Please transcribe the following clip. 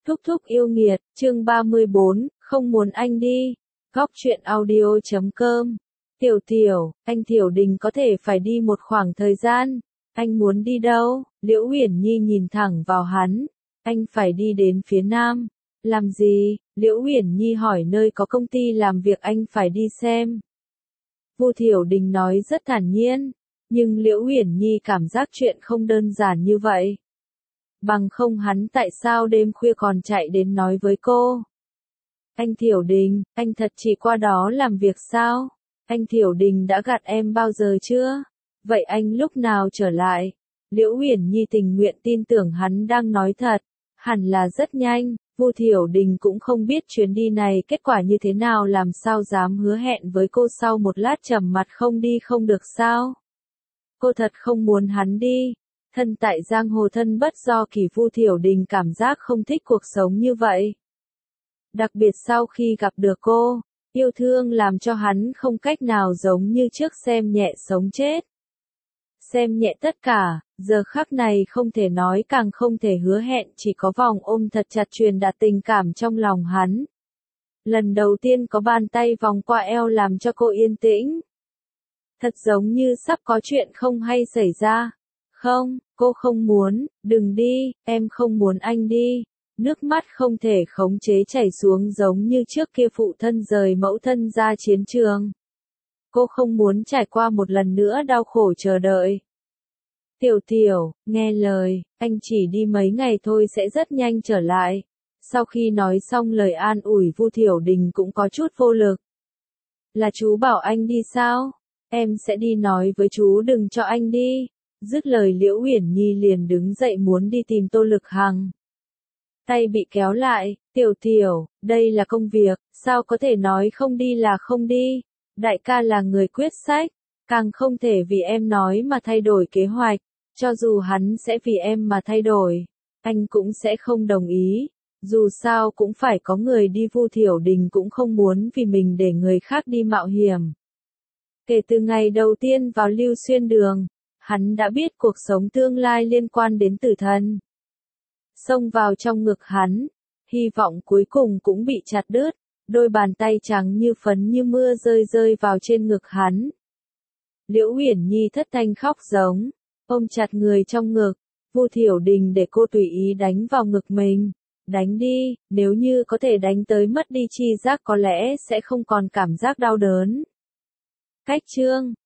Thúc thúc yêu nghiệt, chương 34, không muốn anh đi. Góc truyện audio.com. Tiểu Tiểu, anh Tiểu Đình có thể phải đi một khoảng thời gian. Anh muốn đi đâu? Liễu Uyển Nhi nhìn thẳng vào hắn. Anh phải đi đến phía Nam. Làm gì? Liễu Uyển Nhi hỏi nơi có công ty làm việc anh phải đi xem. Vu Tiểu Đình nói rất thản nhiên. Nhưng Liễu Uyển Nhi cảm giác chuyện không đơn giản như vậy. Bằng không hắn tại sao đêm khuya còn chạy đến nói với cô. Anh Tiểu Đình, anh thật chỉ qua đó làm việc sao? Anh Tiểu Đình đã gạt em bao giờ chưa? Vậy anh lúc nào trở lại? Liễu Uyển Nhi tình nguyện tin tưởng hắn đang nói thật. Hẳn là rất nhanh, Vu Tiểu Đình cũng không biết chuyến đi này kết quả như thế nào, làm sao dám hứa hẹn với cô sau một lát trầm mặt không đi không được sao? Cô thật không muốn hắn đi. Thân tại giang hồ thân bất do kỳ, Vu Tiểu Đình cảm giác không thích cuộc sống như vậy. Đặc biệt sau khi gặp được cô, yêu thương làm cho hắn không cách nào giống như trước xem nhẹ sống chết. Xem nhẹ tất cả, giờ khắc này không thể nói càng không thể hứa hẹn, chỉ có vòng ôm thật chặt truyền đạt tình cảm trong lòng hắn. Lần đầu tiên có bàn tay vòng qua eo làm cho cô yên tĩnh. Thật giống như sắp có chuyện không hay xảy ra. Không, cô không muốn, đừng đi, em không muốn anh đi. Nước mắt không thể khống chế chảy xuống giống như trước kia phụ thân rời mẫu thân ra chiến trường. Cô không muốn trải qua một lần nữa đau khổ chờ đợi. Tiểu Tiểu, nghe lời, anh chỉ đi mấy ngày thôi sẽ rất nhanh trở lại. Sau khi nói xong lời an ủi, Vu Tiểu Đình cũng có chút vô lực. Là chú bảo anh đi sao? Em sẽ đi nói với chú đừng cho anh đi. Dứt lời Liễu Uyển Nhi liền đứng dậy muốn đi tìm Tô Lực Hằng. Tay bị kéo lại, Tiểu Tiểu, đây là công việc, sao có thể nói không đi là không đi. Đại ca là người quyết sách, càng không thể vì em nói mà thay đổi kế hoạch. Cho dù hắn sẽ vì em mà thay đổi, anh cũng sẽ không đồng ý. Dù sao cũng phải có người đi, Vu Tiểu Đình cũng không muốn vì mình để người khác đi mạo hiểm. Kể từ ngày đầu tiên vào Lưu Xuyên Đường, hắn đã biết cuộc sống tương lai liên quan đến tử thần. Xông vào trong ngực hắn, hy vọng cuối cùng cũng bị chặt đứt, đôi bàn tay trắng như phấn như mưa rơi vào trên ngực hắn. Liễu Uyển Nhi thất thanh khóc giống, ôm chặt người trong ngực, Vu Tiểu Đình để cô tùy ý đánh vào ngực mình. Đánh đi, nếu như có thể đánh tới mất đi chi giác có lẽ sẽ không còn cảm giác đau đớn. Cách chương